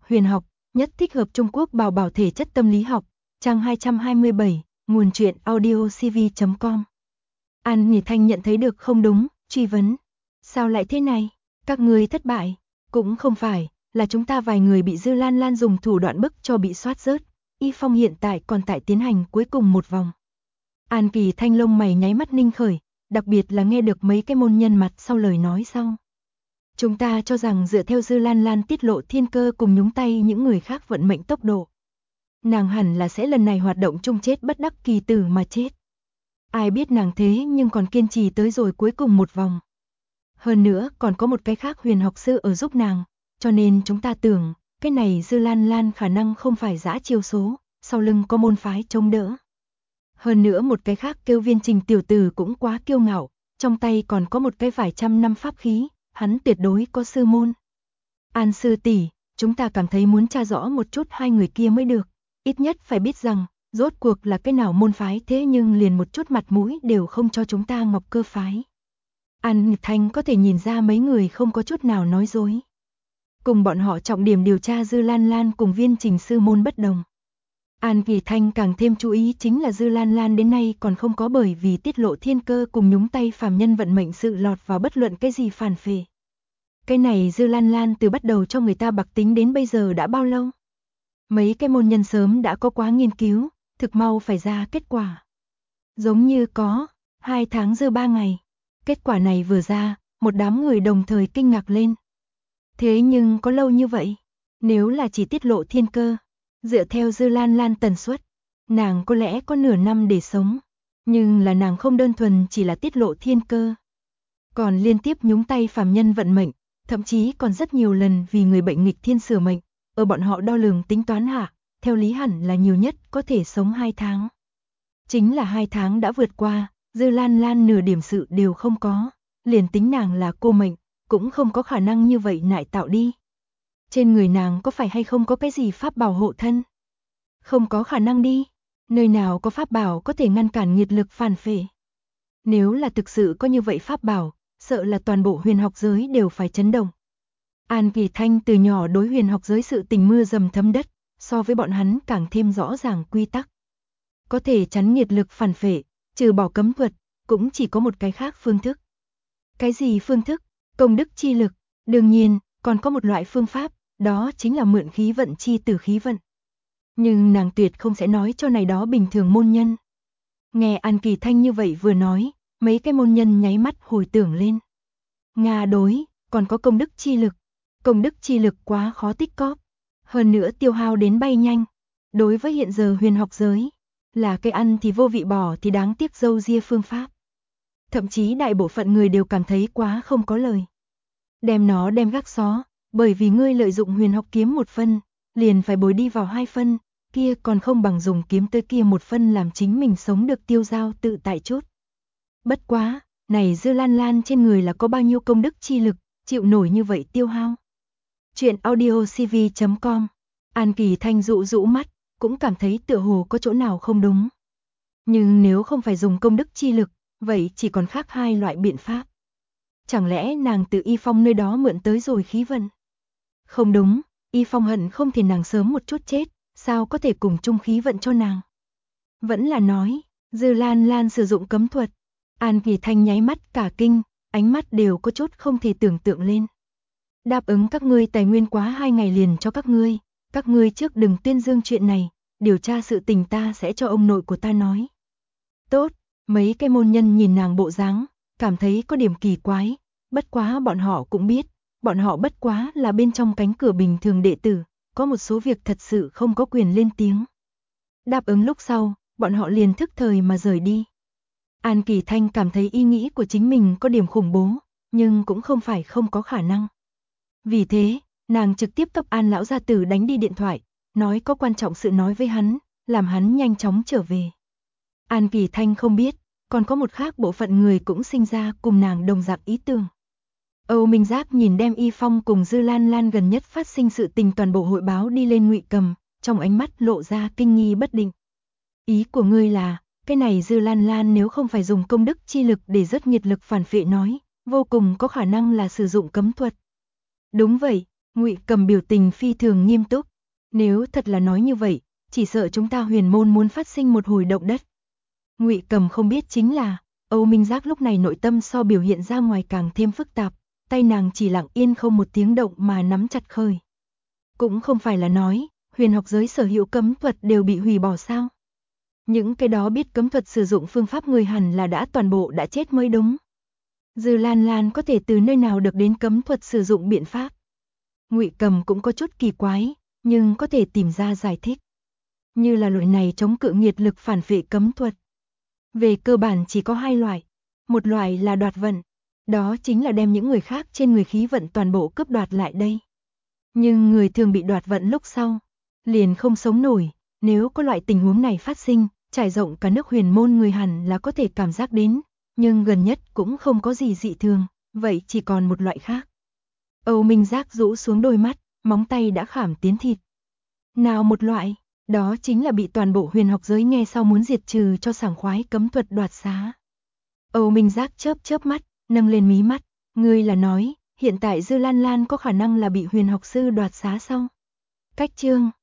Huyền học, nhất thích hợp Trung Quốc bảo bảo thể chất tâm lý học, trang 227, nguồn truyện audiocv.com. An Nhỉ Thanh nhận thấy được không đúng, truy vấn. Sao lại thế này? Các ngươi thất bại? Cũng không phải, là chúng ta vài người bị Dư Lan Lan dùng thủ đoạn bức cho bị soát rớt. Y Phong hiện tại còn tại tiến hành cuối cùng một vòng. An Kỳ Thanh lông mày nháy mắt ninh khởi, đặc biệt là nghe được mấy cái môn nhân mặt sau lời nói sau. Chúng ta cho rằng dựa theo Dư Lan Lan tiết lộ thiên cơ cùng nhúng tay những người khác vận mệnh tốc độ, nàng hẳn là sẽ lần này hoạt động chung chết bất đắc kỳ tử mà chết. Ai biết nàng thế nhưng còn kiên trì tới rồi cuối cùng một vòng. Hơn nữa còn có một cái khác huyền học sư ở giúp nàng, cho nên chúng ta tưởng, cái này Dư Lan Lan khả năng không phải dã chiêu số, sau lưng có môn phái chống đỡ. Hơn nữa một cái khác kêu Viên Trình tiểu tử cũng quá kiêu ngạo, trong tay còn có một cái vài trăm năm pháp khí, hắn tuyệt đối có sư môn. An sư tỷ, chúng ta cảm thấy muốn tra rõ một chút hai người kia mới được, ít nhất phải biết rằng, rốt cuộc là cái nào môn phái thế nhưng liền một chút mặt mũi đều không cho chúng ta Ngọc Cơ phái. An Nhỉ Thanh có thể nhìn ra mấy người không có chút nào nói dối. Cùng bọn họ trọng điểm điều tra Dư Lan Lan cùng Viên Trình sư môn bất đồng. An Kỳ Thanh càng thêm chú ý chính là Dư Lan Lan đến nay còn không có bởi vì tiết lộ thiên cơ cùng nhúng tay phàm nhân vận mệnh sự lọt vào bất luận cái gì phản phệ. Cái này Dư Lan Lan từ bắt đầu cho người ta bạc tính đến bây giờ đã bao lâu? Mấy cái môn nhân sớm đã có quá nghiên cứu, thực mau phải ra kết quả. Giống như có 2 tháng dư 3 ngày. Kết quả này vừa ra, một đám người đồng thời kinh ngạc lên. Thế nhưng có lâu như vậy? Nếu là chỉ tiết lộ thiên cơ, dựa theo Dư Lan Lan tần suất, nàng có lẽ có nửa năm để sống. Nhưng là nàng không đơn thuần chỉ là tiết lộ thiên cơ, còn liên tiếp nhúng tay phàm nhân vận mệnh, thậm chí còn rất nhiều lần vì người bệnh nghịch thiên sửa mệnh. Ở bọn họ đo lường tính toán hạ, theo lý hẳn là nhiều nhất có thể sống 2 tháng. Chính là 2 tháng đã vượt qua, Dư Lan Lan nửa điểm sự đều không có, liền tính nàng là cô mệnh, cũng không có khả năng như vậy nại tạo đi. Trên người nàng có phải hay không có cái gì pháp bảo hộ thân? Không có khả năng đi, nơi nào có pháp bảo có thể ngăn cản nghiệt lực phản phệ. Nếu là thực sự có như vậy pháp bảo, sợ là toàn bộ huyền học giới đều phải chấn động. An Kỳ Thanh từ nhỏ đối huyền học giới sự tình mưa dầm thấm đất, so với bọn hắn càng thêm rõ ràng quy tắc. Có thể chắn nghiệt lực phản phệ, trừ bỏ cấm thuật, cũng chỉ có một cái khác phương thức. Cái gì phương thức? Công đức chi lực. Đương nhiên, còn có một loại phương pháp, đó chính là mượn khí vận chi từ khí vận. Nhưng nàng tuyệt không sẽ nói cho này đó bình thường môn nhân. Nghe An Kỳ Thanh như vậy vừa nói, mấy cái môn nhân nháy mắt hồi tưởng lên. Nga đối, còn có công đức chi lực. Công đức chi lực quá khó tích cóp, hơn nữa tiêu hao đến bay nhanh. Đối với hiện giờ huyền học giới, là cái ăn thì vô vị bỏ thì đáng tiếc dâu ria phương pháp. Thậm chí đại bộ phận người đều cảm thấy quá không có lời. Đem nó đem gác xó, bởi vì ngươi lợi dụng huyền học kiếm 1 phân, liền phải bồi đi vào 2 phân, kia còn không bằng dùng kiếm tới kia 1 phân làm chính mình sống được tiêu dao tự tại chút. Bất quá, này Dư Lan Lan trên người là có bao nhiêu công đức chi lực, chịu nổi như vậy tiêu hao. Chuyện audiocv.com. An Kỳ Thanh dụ dụ mắt, cũng cảm thấy tựa hồ có chỗ nào không đúng. Nhưng nếu không phải dùng công đức chi lực, vậy chỉ còn khác 2 loại biện pháp. Chẳng lẽ nàng từ Y Phong nơi đó mượn tới rồi khí vận? Không đúng, Y Phong hận không thể nàng sớm một chút chết, sao có thể cùng chung khí vận cho nàng? Vẫn là nói, Dư Lan Lan sử dụng cấm thuật. An Kỳ Thanh nháy mắt cả kinh, ánh mắt đều có chút không thể tưởng tượng lên. Đáp ứng các ngươi tài nguyên quá 2 ngày liền cho các ngươi trước đừng tuyên dương chuyện này, điều tra sự tình ta sẽ cho ông nội của ta nói. Tốt, mấy cái môn nhân nhìn nàng bộ dáng, cảm thấy có điểm kỳ quái, bất quá bọn họ cũng biết, bọn họ bất quá là bên trong cánh cửa bình thường đệ tử, có một số việc thật sự không có quyền lên tiếng. Đáp ứng lúc sau, bọn họ liền thức thời mà rời đi. An Kỳ Thanh cảm thấy ý nghĩ của chính mình có điểm khủng bố, nhưng cũng không phải không có khả năng. Vì thế, nàng trực tiếp cấp An lão gia tử đánh đi điện thoại, nói có quan trọng sự nói với hắn, làm hắn nhanh chóng trở về. An Kỳ Thanh không biết, còn có một khác bộ phận người cũng sinh ra cùng nàng đồng dạng ý tưởng. Âu Minh Giác nhìn đem Y Phong cùng Dư Lan Lan gần nhất phát sinh sự tình toàn bộ hội báo đi lên Ngụy Cầm, trong ánh mắt lộ ra kinh nghi bất định. Ý của ngươi là, cái này Dư Lan Lan nếu không phải dùng công đức chi lực để dứt nghiệt lực phản phệ nói, vô cùng có khả năng là sử dụng cấm thuật. Đúng vậy, Ngụy Cầm biểu tình phi thường nghiêm túc. Nếu thật là nói như vậy, chỉ sợ chúng ta huyền môn muốn phát sinh một hồi động đất. Ngụy Cầm không biết chính là, Âu Minh Giác lúc này nội tâm so biểu hiện ra ngoài càng thêm phức tạp, tay nàng chỉ lặng yên không một tiếng động mà nắm chặt khơi. Cũng không phải là nói, huyền học giới sở hữu cấm thuật đều bị hủy bỏ sao? Những cái đó biết cấm thuật sử dụng phương pháp người hẳn là đã toàn bộ đã chết mới đúng. Dư Lan Lan có thể từ nơi nào được đến cấm thuật sử dụng biện pháp? Ngụy Cầm cũng có chút kỳ quái, nhưng có thể tìm ra giải thích. Như là loại này chống cự nghiệt lực phản vệ cấm thuật. Về cơ bản chỉ có hai loại. Một loại là đoạt vận, đó chính là đem những người khác trên người khí vận toàn bộ cướp đoạt lại đây. Nhưng người thường bị đoạt vận lúc sau, liền không sống nổi, nếu có loại tình huống này phát sinh, trải rộng cả nước huyền môn người hẳn là có thể cảm giác đến, nhưng gần nhất cũng không có gì dị thường, vậy chỉ còn một loại khác. Âu Minh Giác rũ xuống đôi mắt, móng tay đã khảm tiến thịt. Nào một loại, đó chính là bị toàn bộ huyền học giới nghe sau muốn diệt trừ cho sảng khoái cấm thuật đoạt xá. Âu Minh Giác chớp chớp mắt, nâng lên mí mắt, ngươi là nói, hiện tại Dư Lan Lan có khả năng là bị huyền học sư đoạt xá sao? Cách chương